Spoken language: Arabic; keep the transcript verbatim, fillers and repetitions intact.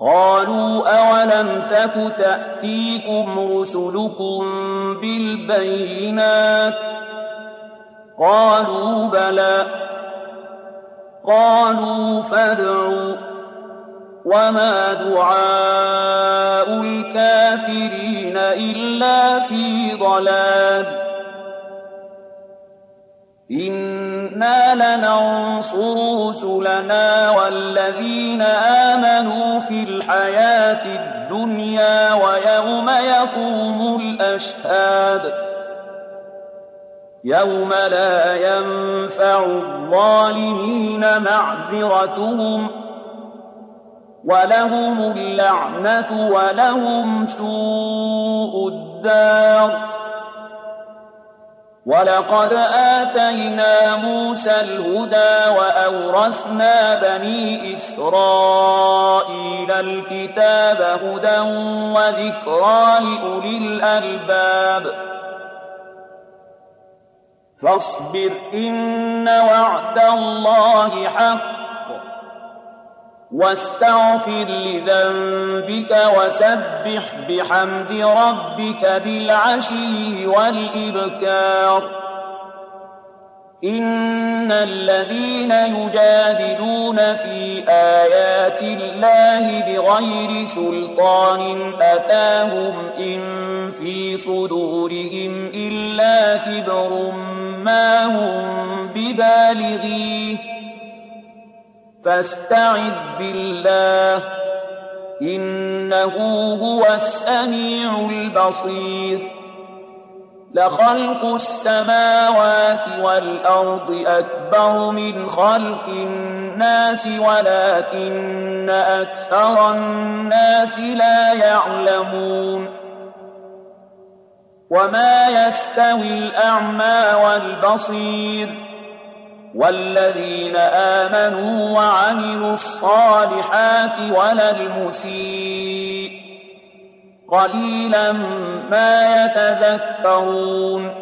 قالوا أولم تك تأتيكم رسلكم بالبينات قالوا بلى قالوا فادعوا وما دعاء الكافرين إلا في ضلال إنا لننصر رسلنا والذين آمنوا في الحياة الدنيا ويوم يقوم الأشهاد يوم لا ينفع الظالمين معذرتهم ولهم اللعنة ولهم سوء الدار ولقد آتينا موسى الهدى وأورثنا بني إسرائيل الكتاب هدى وذكرى لأولي الألباب فاصبر إن وعد الله حق واستغفر لذنبك وسبح بحمد ربك بالعشي والإبكار إن الذين يجادلون في آيات الله بغير سلطان أتاهم إن في صدورهم إلا كبر ما هم ببالغيه فاستعذ بالله إنه هو السميع البصير لخلق السماوات والأرض أكبر من خلق الناس ولكن أكثر الناس لا يعلمون وما يستوي الأعمى والبصير والذين آمنوا وعملوا الصالحات ولا المسيء قليلا ما يتذكرون